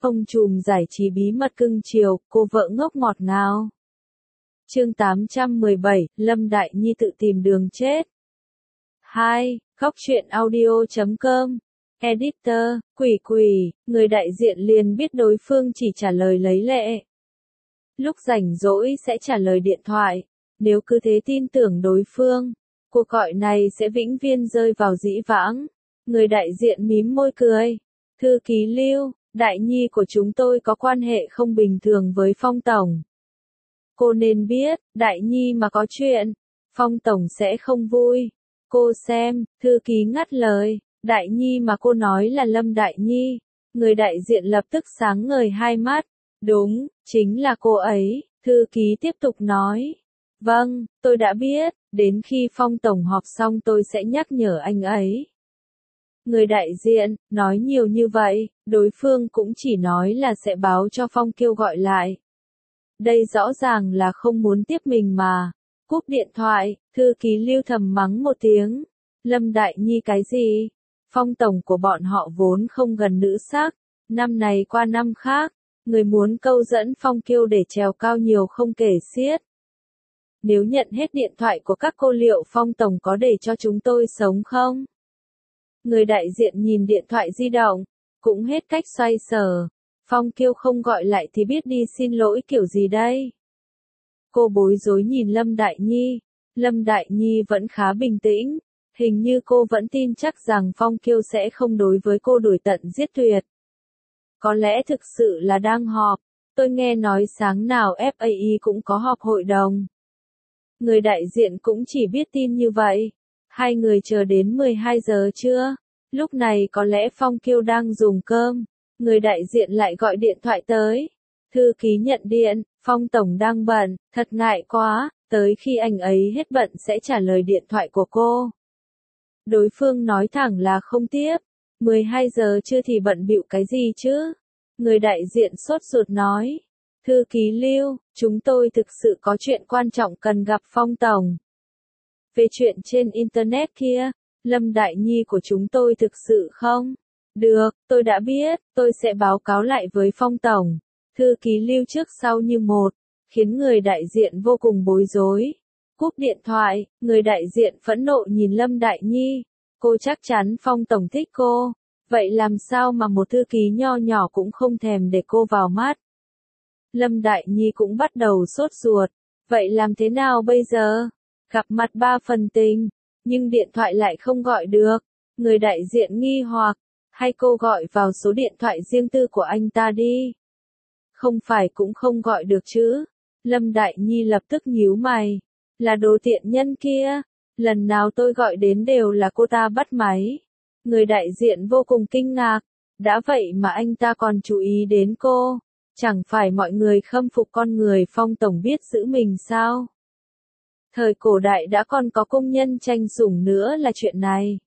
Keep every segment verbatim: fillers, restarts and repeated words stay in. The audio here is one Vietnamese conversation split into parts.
Ông trùm giải trí bí mật cưng chiều, cô vợ ngốc ngọt ngào. Chương tám trăm mười bảy, Lâm Đại Nhi tự tìm đường chết. hai. Góc truyện audio chấm com. Editor, quỷ quỷ, người đại diện liền biết đối phương chỉ trả lời lấy lệ. Lúc rảnh rỗi sẽ trả lời điện thoại. Nếu cứ thế tin tưởng đối phương, cuộc gọi này sẽ vĩnh viễn rơi vào dĩ vãng. Người đại diện mím môi cười. Thư ký Lưu, Đại Nhi của chúng tôi có quan hệ không bình thường với Phong Tổng. Cô nên biết, Đại Nhi mà có chuyện, Phong Tổng sẽ không vui. Cô xem, thư ký ngắt lời, Đại Nhi mà cô nói là Lâm Đại Nhi. Người đại diện lập tức sáng ngời hai mắt. Đúng, chính là cô ấy, thư ký tiếp tục nói. Vâng, tôi đã biết, đến khi Phong Tổng họp xong tôi sẽ nhắc nhở anh ấy. Người đại diện, nói nhiều như vậy, đối phương cũng chỉ nói là sẽ báo cho Phong Kiêu gọi lại. Đây rõ ràng là không muốn tiếp mình mà. Cúp điện thoại, thư ký Lưu thầm mắng một tiếng. Lâm Đại Nhi cái gì? Phong Tổng của bọn họ vốn không gần nữ sắc. Năm này qua năm khác, người muốn câu dẫn Phong Kiêu để trèo cao nhiều không kể xiết. Nếu nhận hết điện thoại của các cô liệu Phong Tổng có để cho chúng tôi sống không? Người đại diện nhìn điện thoại di động, cũng hết cách xoay sở. Phong Kiêu không gọi lại thì biết đi xin lỗi kiểu gì đây? Cô bối rối nhìn Lâm Đại Nhi. Lâm Đại Nhi vẫn khá bình tĩnh. Hình như cô vẫn tin chắc rằng Phong Kiêu sẽ không đối với cô đuổi tận giết tuyệt. Có lẽ thực sự là đang họp. Tôi nghe nói sáng nào ép a i cũng có họp hội đồng. Người đại diện cũng chỉ biết tin như vậy. Hai người chờ đến mười hai giờ trưa. Lúc này có lẽ Phong Kiêu đang dùng cơm. Người đại diện lại gọi điện thoại tới. Thư ký nhận điện, Phong Tổng đang bận, thật ngại quá, tới khi anh ấy hết bận sẽ trả lời điện thoại của cô. Đối phương nói thẳng là không tiếp. mười hai giờ chưa thì bận bịu cái gì chứ? Người đại diện sốt ruột nói. Thư ký Lưu, chúng tôi thực sự có chuyện quan trọng cần gặp Phong Tổng. Về chuyện trên Internet kia, Lâm Đại Nhi của chúng tôi thực sự không? Được, tôi đã biết, tôi sẽ báo cáo lại với Phong Tổng. Thư ký Lưu trước sau như một, khiến người đại diện vô cùng bối rối. Cúp điện thoại, người đại diện phẫn nộ nhìn Lâm Đại Nhi. Cô chắc chắn Phong Tổng thích cô. Vậy làm sao mà một thư ký nho nhỏ cũng không thèm để cô vào mắt? Lâm Đại Nhi cũng bắt đầu sốt ruột. Vậy làm thế nào bây giờ? Gặp mặt ba phần tình, nhưng điện thoại lại không gọi được. Người đại diện nghi hoặc, hay cô gọi vào số điện thoại riêng tư của anh ta đi. Không phải cũng không gọi được chứ. Lâm Đại Nhi lập tức nhíu mày. Là đồ tiện nhân kia. Lần nào tôi gọi đến đều là cô ta bắt máy. Người đại diện vô cùng kinh ngạc. Đã vậy mà anh ta còn chú ý đến cô. Chẳng phải mọi người khâm phục con người Phong Tổng biết giữ mình sao? Thời cổ đại đã còn có công nhân tranh sủng nữa là chuyện này.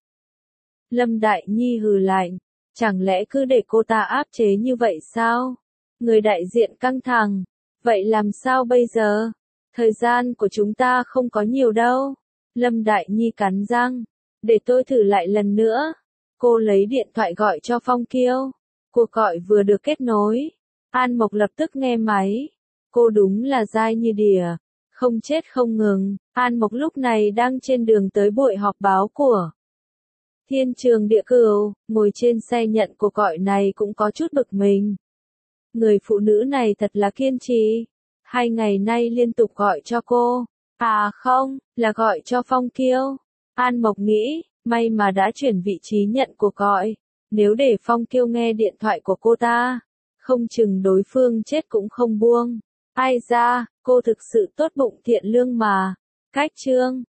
Lâm Đại Nhi hừ lạnh. Chẳng lẽ cứ để cô ta áp chế như vậy sao? Người đại diện căng thẳng. Vậy làm sao bây giờ? Thời gian của chúng ta không có nhiều đâu. Lâm Đại Nhi cắn răng. Để tôi thử lại lần nữa. Cô lấy điện thoại gọi cho Phong Kiêu. Cuộc gọi vừa được kết nối. An Mộc lập tức nghe máy. Cô đúng là dai như đỉa. Không chết không ngừng. An Mộc lúc này đang trên đường tới buổi họp báo của Thiên Trường Địa Cửu. Ngồi trên xe nhận cuộc gọi này cũng có chút bực mình. Người phụ nữ này thật là kiên trì. Hai ngày nay liên tục gọi cho cô. À không, là gọi cho Phong Kiêu. An Mộc nghĩ, may mà đã chuyển vị trí nhận cuộc gọi. Nếu để Phong Kiêu nghe điện thoại của cô ta, không chừng đối phương chết cũng không buông. Ai ra, cô thực sự tốt bụng thiện lương mà. Cách chương